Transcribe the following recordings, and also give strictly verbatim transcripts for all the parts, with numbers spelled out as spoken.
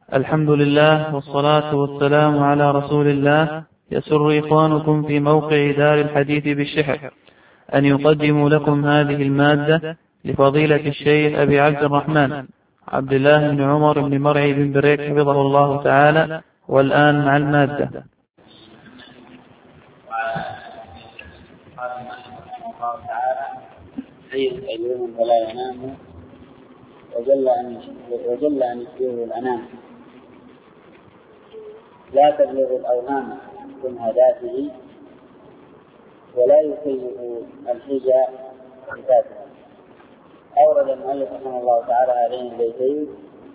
الحمد لله والصلاة والسلام على رسول الله. يسر إخوانكم في موقع دار الحديث بالشحر أن يقدموا لكم هذه المادة لفضيلة الشيخ أبي عبد الرحمن عبد الله بن عمر بن مرعي بن بريك حفظه الله تعالى. والآن مع المادة. حي القيوم ولا ينام وجل أن وجل أن يشبهه الأنام، لا تبلغ الأوهام من هداته ولا يكيف الحجى صفاته. أورد المؤلف رحمه الله تعالى هذين البيتين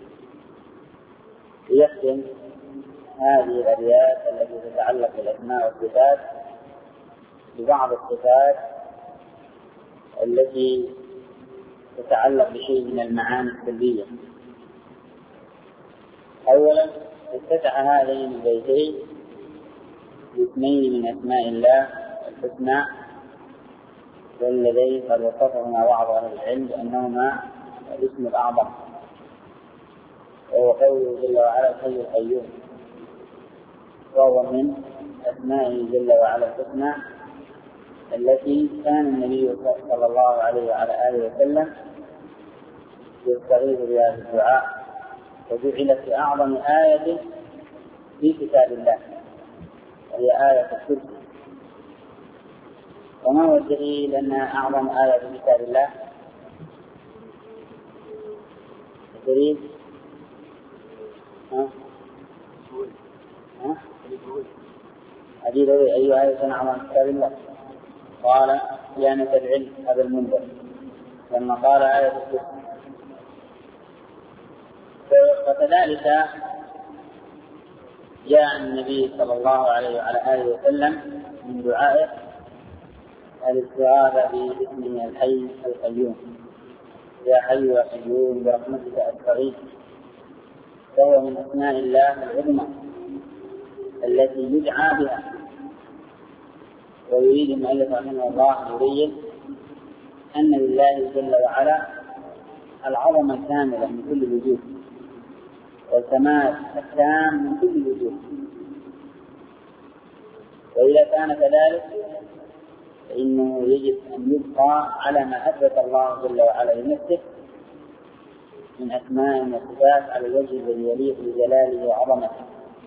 ليختم هذه الأبيات التي تتعلق بالأسماء والصفات ببعض الصفات التي تتعلق بشيء من المعاني السلبية. أولا افتتح هذين البيتين باسمين من أسماء الله الحسنى، والذين قد وصفهما بعض أهل العلم أنهما الاسم الأعظم، وهو قوله جل وعلا الحي القيوم، وهو من أسمائه جل وعلا الحسنى التي كان النبي صلى الله عليه وعلى آله وسلم يستغيث بها في الدعاء، وجعلت في أعظم آية في كتاب الله وهي آية الكرسي. وما هو الدليل أنها أعظم آية في كتاب الله؟ الدليل ها؟ ها؟ حديث أي آية أعظم في كتاب الله؟ قال ديانة العلم هذا المنذر لما قال آية الكرسي. وكذلك جاء النبي صلى الله عليه وعلى آله وسلم من دعائه الاستعاذة باسمه الحي القيوم، يا حي يا قيوم برحمتك أستغيث، فهو من أسماء الله العظمى التي يدعى بها. ويريد المؤلف رحمه الله أن يبين أن لله جل وعلا العظمة الكاملة من كل الوجوه والكمال التام من كل الوجوه، وإذا كان كذلك فإنه يجب أن يبقى على ما أثبت الله جل وعلا لنفسه من أسماء وصفات على الوجه الذي يليق بجلاله وعظمته.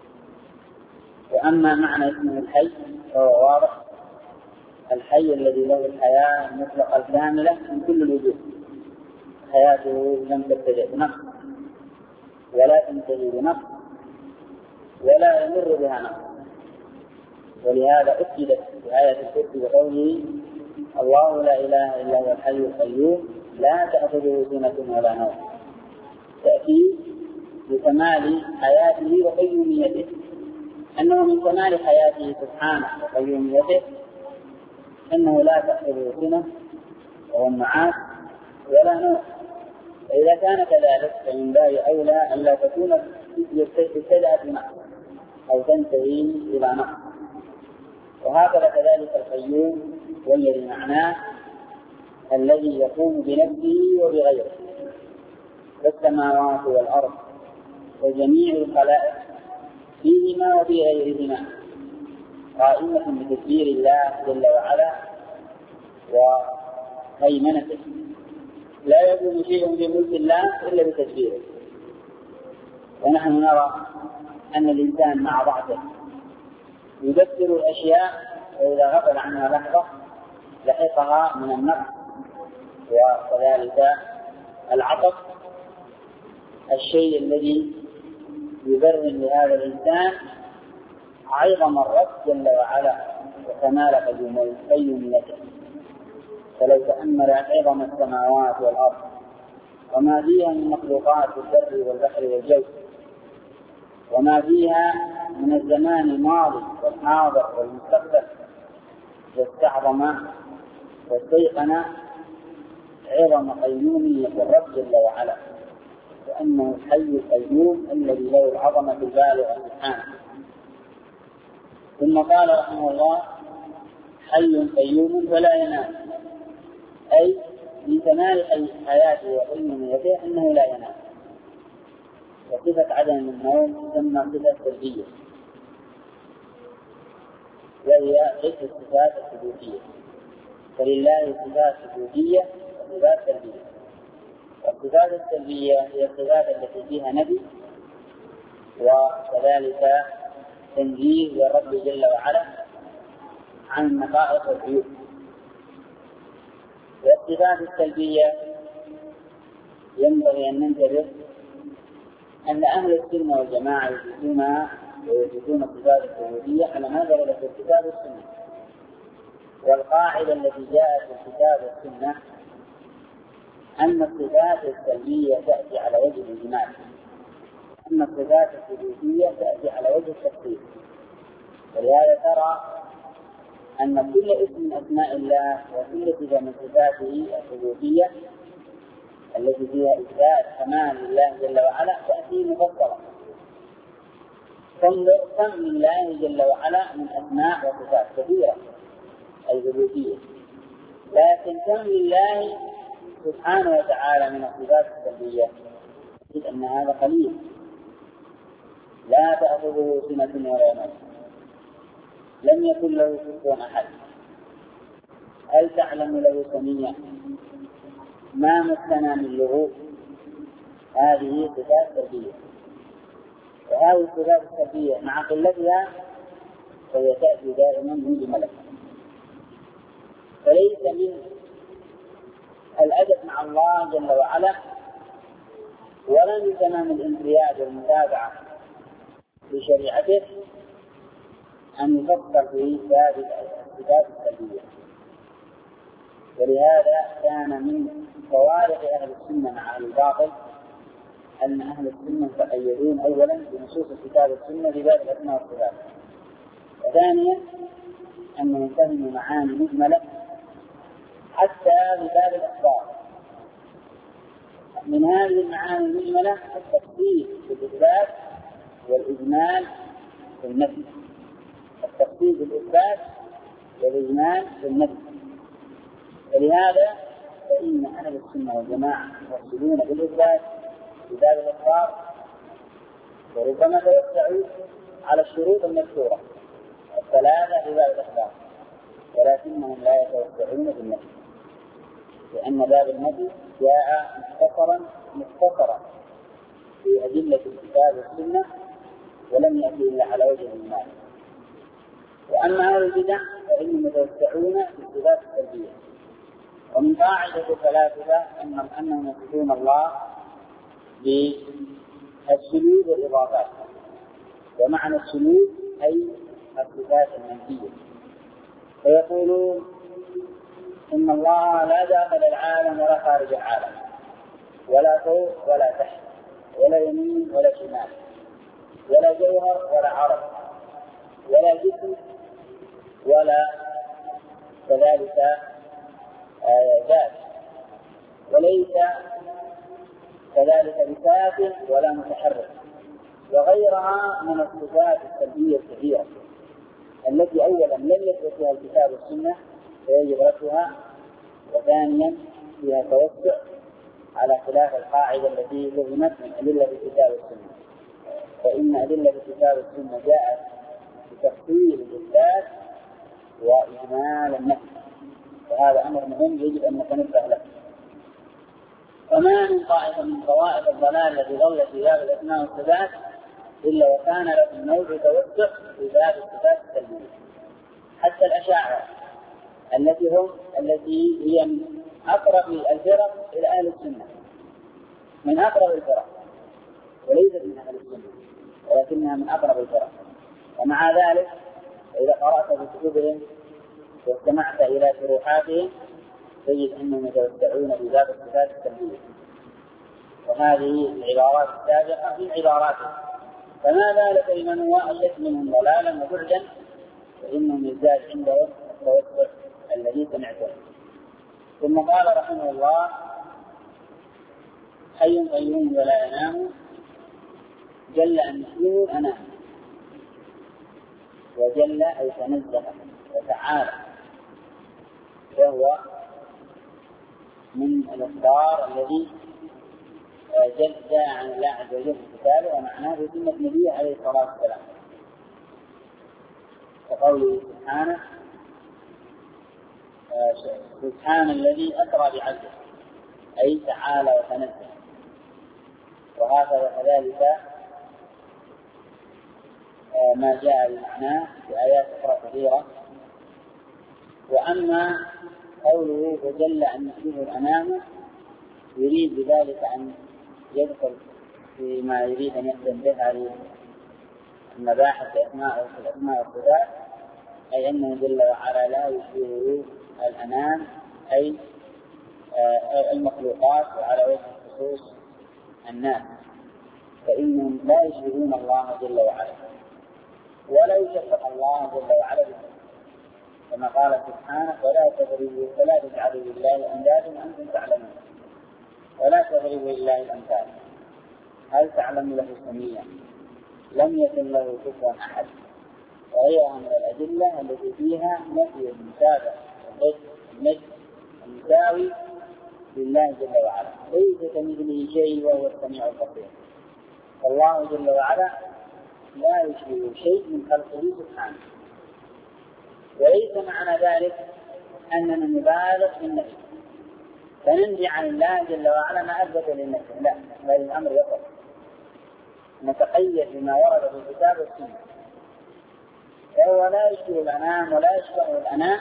وأما معنى اسمه الحي فهو واضح، الحي الذي له الحياة المطلقة الكاملة من كل الوجوه، حياته لم تبتدئ بنقص ولا تنتهي بنقص ولا يمر بها نقص. ولهذا أكدت في آية الكرسي بقوله الله لا إله إلا هو الحي القيوم لا تأخذه سنة ولا نوم، تأتي بكمال حياته وقيوميته، أنه من كمال حياته سبحانه وقيوميته أنه لا تأخذه سنة وهو النعاس ولا نوم. وإذا كان كذلك فمن باب أولى ألا تكون ابتدأت بنقص أو تنتهي إلى نقص. وهكذا كذلك القيوم والذي معناه الذي يقوم بنفسه وبغيره، والسماوات والأرض وجميع الخلائق فيهما وفي غيرهما قائمة بتدبير الله جل وعلا وهيمنته، لا يكون شيء بملك الله إلا بتدبيره. ونحن نرى أن الإنسان مع ضعفه يدبر الأشياء، وإذا غفل عنها لحظة لحقها من النقص وكذلك العطف، الشيء الذي يبرهن لهذا الإنسان عظم الرب جل وعلا وكمال قيوميته. فلو تأمل عظم السماوات والأرض وما فيها من مخلوقات البر والبحر والجو، وما فيها من الزمان الماضي والحاضر والمستقبل، واستعظم واستيقن عظم قيومية الرب جل وعلا، وأنه الحي القيوم الذي له العظمة البالغة سبحانه. ثم قال رحمه الله حي قيوم فلا ينام، أي من كمال حياته وقيوميته أنه لا ينام. وصفة عدم النوم تسمى صفة سلبية، وهي ليست صفات الثبوتية، فلله صفات ثبوتية وصفات سلبية. والصفات السلبية هي الصفات التي فيها نفي وكذلك تنزيه للرب جل وعلا عن النقائص والعيوب. والصفات السلبية ينبغي أن ننتبه أن أهل السنة والجماعة يثبتونها ويثبتون الصفات الثبوتية على ما دل في الكتاب والسنة. والقاعدة التي جاءت في الكتاب والسنة أن الصفات السلبية تأتي على وجه الإجمال، أن الصفات الثبوتية تأتي على وجه التفصيل. ولهذا ترى أن كل اسم من أسماء الله وكل صفة من صفاته الثبوتية التي فيها إثبات كمال لله جل وعلا تأتي مفصلة. فانظر كم لله جل وعلا من أسماء وصفات كثيرة أي ثبوتية، لكن كم لله سبحانه وتعالى من الصفات السلبية تجد أن هذا قليل. لا تأخذه سنة ولا نوم، لم يكن له كفوا أحد، هل تعلم له سميع، ما مسنا من لغوب. هذه صفات سلبية، وهذه الصفات السلبية مع قلتها فهي تأتي دائما مجملة. فليس من الأدب مع الله جل وعلا ولا من تمام الانقياد والمتابعة لشريعته أن يفكر في هذه الصفات السلبية. ولهذا كان من فوارق أهل السنة مع أهل الباطل أن أهل السنة يتقيدون أولا بنصوص الكتاب والسنة في باب الأسماء والصفات، وثانيا أنهم يفهموا معاني مجملة حتى في باب الأخبار. من هذه المعاني المجملة التفصيل في الإثبات والإجمال في النفي، التفصيل في الإثبات والإجمال في النفي. ولهذا فإن أهل السنة والجماعة يفصلون بالإثبات في باب الأخبار، وربما توسعوا على الشروط المذكورة الثلاثة في باب الأخبار، ولكنهم لا يتوسعون بالنفي، لأن باب النفي جاء مختصرا مختصرا في أدلة الكتاب والسنة ولم يأتي إلا على وجه الإجمال. وأما أهل البدع فإنهم يتوسعون في الصفات السلبية. ومن قاعدة الفلاسفة أنهم يصفون الله بالسلوك والإضافات، ومعنى السلوك أي الصفات المنفية، فيقولون إن الله لا داخل العالم ولا خارج العالم، ولا فوق ولا تحت، ولا يمين ولا شمال، ولا جوهر ولا عرض، ولا جسم ولا كذلك ذات، وليس كذلك بساكن ولا متحرك، وغيرها من الصفات السلبية الكثيرة التي أولا لم يثبت فيها الكتاب والسنة فيجب رفضها، وثانيا فيها توسع على خلاف القاعدة التي فهمت من أدلة الكتاب والسنة. فإن أدلة الكتاب والسنة جاءت بتفصيل الإثبات وإجمال النفي، وهذا أمر مهم يجب أن نتنبه له. وما من طائفة من طوائف الضلال التي ضلت في باب الأسماء والصفات إلا وكان له نوع توسع في باب الصفات السلبية. حتى الأشاعرة التي هم التي هي من أقرب الفرق إلى أهل السنة، من أقرب الفرق وليست من أهل السنة ولكنها من أقرب الفرق، ومع ذلك إذا قرأت في كتبهم واستمعت إلى شروحاتهم تجد أنهم يتوسعون في باب الصفات السلبية. وهذه العبارات السابقة من عباراتهم، فما بالك بمن هو أشد منهم ضلالا وبعدا، فإنهم يزداد عندهم التوسع الذي سمعته. ثم قال رحمه الله: حي قيوم ولا ينام، جل أن يكون أنام، وجل أي تنزه وتعالى، وهو من الإخبار الذي جاء عن الله عز وجل في كتابه ومعناه في سنة نبيه عليه الصلاة والسلام، كقوله سبحانه: سبحان الذي أسرى بعبده، أي تعالى وتنزه. وهكذا كذلك ما جاء بمعناه في آيات أخرى كثيرة. وأما قوله وجل أن يشبه الأنام، يريد بذلك أن يدخل فيما يريد أن يخدم به هذه المباحث الأسماء والأسماء والصفات، أي أنه جل وعلا لا يشبه الأنام أي المخلوقات، وعلى وجه الخصوص الناس، فإنهم لا يشبهون الله جل وعلا ولا يشبه الله جل وعلا بهم، كما قال سبحانه: ولا تضربوا ولا تجعلوا لله أندادا وأنتم تعلمون. ولا تضربوا لله الأمثال، هل تعلم له سميا؟ لم يكن له كفوا أحد. وهي من الأدلة التي فيها نفي المشابهة والنجم المساوي لله جل وعلا، ليس كمثله شيء وهو السميع البصير. فالله جل وعلا لا يشبه شيء من خلقه سبحانه. وليس معنى ذلك أننا نبالغ في النفي فننزع عن الله جل وعلا ما أثبت لنفسه، لا، بل الأمر يقف، نتقيد بما ورد في الكتاب والسنة. فهو لا يشبه الأنام ولا يشبه الأناء،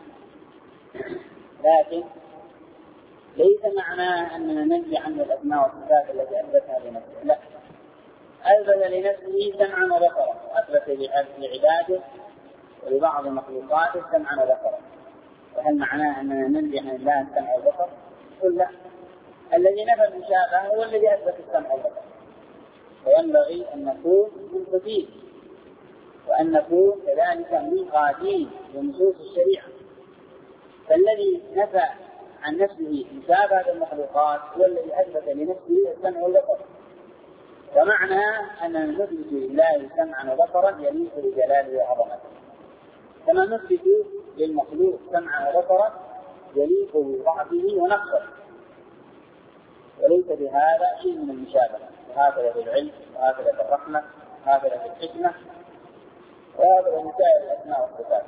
لكن ليس معناه أننا ننزع عنه الأسماء والصفات التي أثبتها لنفسه، لا، أثبت لنفسه سمعا وبصرا، أثبت لعباده ولبعض مخلوقاته سمعا وبصرا. وهل معناه أننا ننزع عن الله السمع والبصر؟ قل لا، الذي نفى المشابهة هو الذي أثبت السمع والبصر. وينبغي أن نكون منصفين، وأن نكون كذلك منقادين بنصوص الشريعة. فالذي نفى عن نفسه مشابهة المخلوقات هو الذي أثبت لنفسه السمع والبصر. ومعنى أننا نثبت لله سمعا وبصرا يليق بجلاله وعظمته، كما نثبت للمخلوق سمعا وبصرا يليق بضعفه ونقصه، وليس بهذا شيء من المشابهة. وهكذا في العلم، وهكذا في الرحمة، وهكذا في الحكمة، وهذا مسائل الأسماء والصفات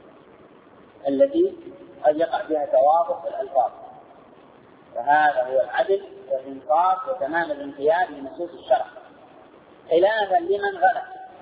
التي قد يقع بها توافق في الألفاظ. وهذا هو العدل والإنصاف وتمام الانقياد لنصوص الشرع، خلافا لمن غلط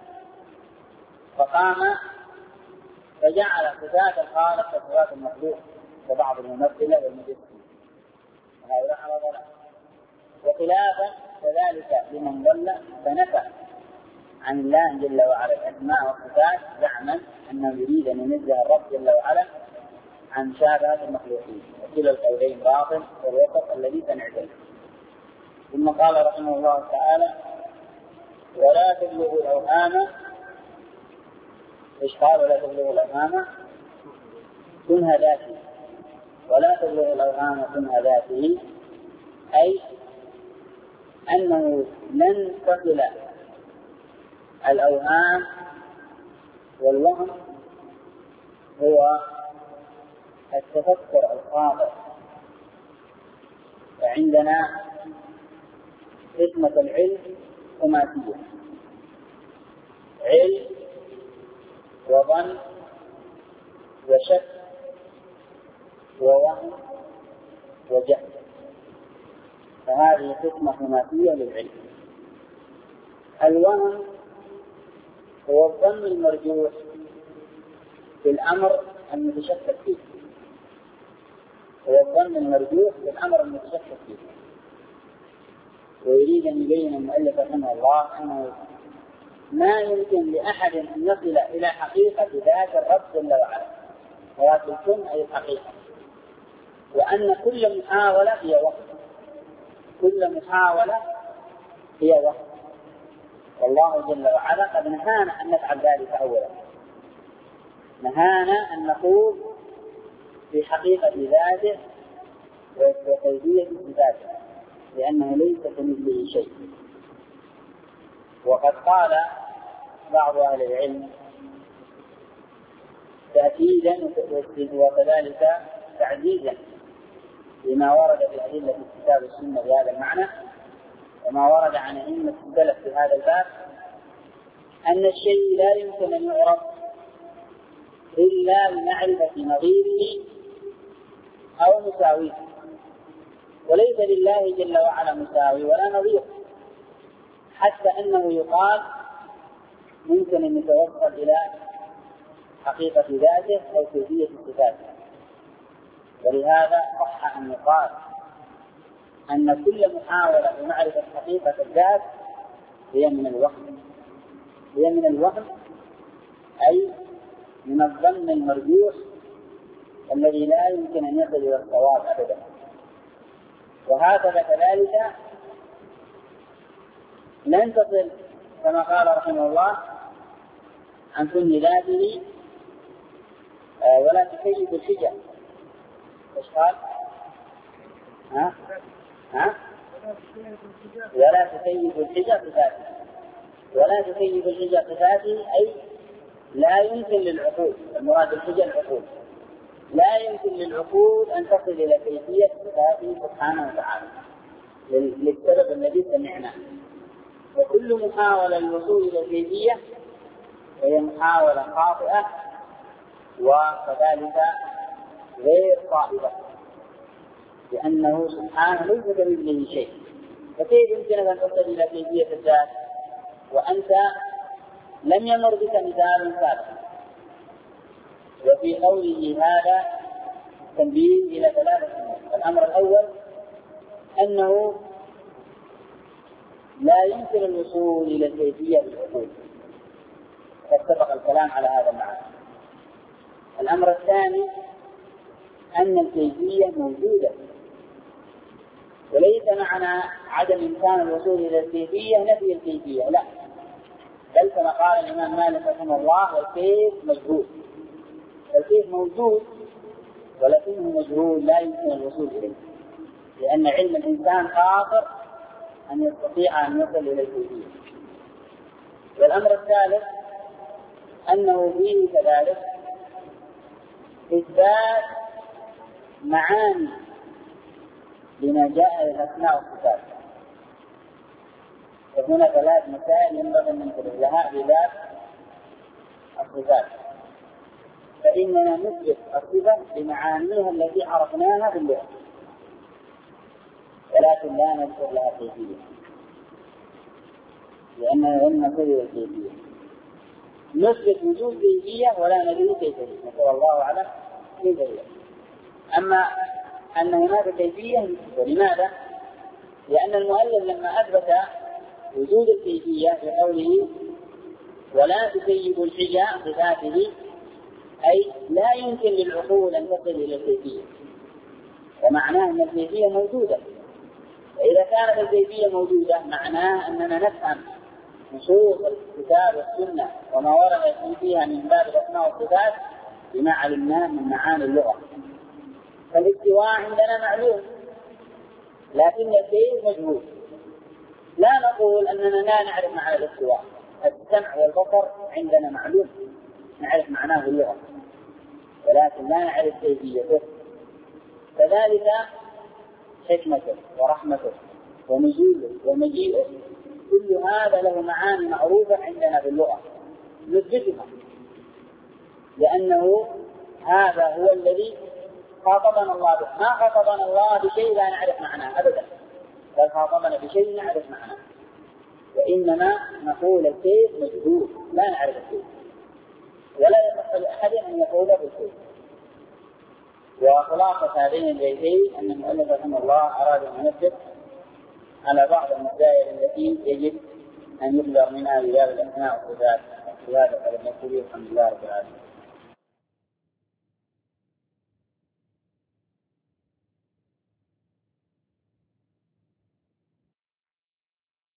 فقام فجعل صفات الخالق كصفات المخلوق وبعض الممثلة والمجسمين، وهؤلاء على ضلال. وخلافا كذلك لمن ضل فنفى عن الله جل وعلا الأسماء والصفات زعما أنه يريد أن ينزه الرب جل وعلا عن مشابهة المخلوقين، وكلا القولين باطل والوسط الذي سنعتبره. ثم قال رحمه الله تعالى: ولا تبلغوا الأوهام. إيش قال؟ ولا تبلغوا الأوهام كنها ذاته. ولا تبلغوا الأوهام كنها ذاته، أي أنه لن تصل الأوهام، والوهم هو التفكر الخاطئ. وعندنا قسمة العلم خماسية: علم وظن وشك ووهم وجهل، فهذه قسمة خماسية للعلم. الوهم هو الظن المرجوح في الأمر المتشكك فيه، هو الظن المرجوح في الأمر المتشكك فيه. ويريد أن يبين المؤلف رحمه الله أنه ما يمكن لأحد أن يصل إلى حقيقة ذات الرب جل وعلا، ذات الكون أي الحقيقة، وأن كل محاولة هي وهم، كل محاولة هي وهم. والله جل وعلا قد نهانا أن نفعل ذلك أولا، نهانا أن نقول في حقيقة ذاته وكيفية صفاته، لأنه ليس كمثله شيء. وقد قال بعض أهل العلم تأكيدا وكذلك تعزيزا لما ورد في أدلة الكتاب والسنة بهذا المعنى: وما ورد عن أئمة السلف في هذا الباب أن الشيء لا يمكن أن يعرف إلا بمعرفة نظيره أو مساويه، وليس لله جل وعلا مساوي ولا نظير، حتى أنه يقال ممكن أن يتوصل إلى حقيقة ذاته أو كيفية صفاته. ولهذا صح أن يقال أن كل محاولة لمعرفة حقيقة الذات هي من الوهم، هي من الوهم أي من الظن المرجوح الذي لا يمكن أن يصل إلى الصواب أبدا. وهكذا كذلك لن تصل كما قال رحمه الله عن كل ذاته ولا تكيد الحجة. ايش قال؟ ها؟ ها؟ ولا تكيد الحجة بذاته، ولا تكيد الحجة بذاته أي لا يمكن للعقول، المراد الحجة العقول، لا يمكن للعقول أن تصل إلى كيفية ذاته سبحانه وتعالى للسبب الذي سمعناه. وكل محاولة للوصول إلى الكيفية هي محاولة خاطئة وكذلك غير صائبة، لأنه سبحانه ليس كمثله شيء، فكيف يمكنك أن تصل إلى كيفية الذات وأنت لم يمر بك مثال سابق؟ وفي قوله هذا تنبيه إلى ثلاثة أمور. الأمر الأول أنه لا يمكن الوصول إلى الكيفية بالعقول، قد سبق الكلام على هذا المعنى. الأمر الثاني أن الكيفية موجودة، وليس معنى عدم إمكان الوصول إلى الكيفية نفي الكيفية، لا، بل كما قال الإمام مالك رحمه الله الكيف مجهول، الكيف موجود ولكنه مجهول لا يمكن الوصول إليه، لأن علم الإنسان قاصر أن يستطيع أن يصل إلى الكيفية. والأمر الثالث أنه فيه كذلك إثبات معاني لما جاء الأسماء والصفات. وهنا ثلاث مسائل ينبغي أن ننتبه لها في باب الصفات. فإننا نثبت الصفة بمعانيها التي عرفناها باللغة، ولكن لا نذكر لها كيفية، لأننا لم نصل إلى الكيفية. نثبت وجود كيفية ولا ندري كيفية، نسأل الله أعلم كيف هي. أما أن هناك كيفية، ولماذا؟ لأن المؤلف لما أثبت وجود الكيفية بقوله ولا تكيد الحجة بذاته، أي لا يمكن للعقول أن تصل إلى الكيفية، ومعناه أن الكيفية موجودة. فإذا كانت الكيفية موجودة معناه أننا نفهم نصوص الكتاب والسنة وما ورد فيها من باب الأسماء والصفات بما علمناه من معاني اللغة. فالاستواء عندنا معلوم لكن الكيف مجهول. لا نقول أننا لا نعرف معنى الاستواء، السمع والبصر عندنا معلوم نعرف معناه باللغة، ولكن لا نعرف كيفيته. كذلك حكمته ورحمته ونزوله ومجيئه، كل هذا له معاني معروفة عندنا باللغة نثبتها، لأنه هذا هو الذي خاطبنا الله به. ما خاطبنا الله بشيء لا نعرف معناه أبدا، بل خاطبنا بشيء نعرف معناه. وإنما نقول الكيف مجهول لا نعرف الكيف، ولا يصح لأحد أن يقوله بالكيف. وخلاصة هذين البيتين أن المؤلف رحمه الله أراد أن ينبه على بعض المسائل التي يجب أن يخبر منها بباب الأسماء والصفات. وهذا قد نقول الحمد لله رب العالمين.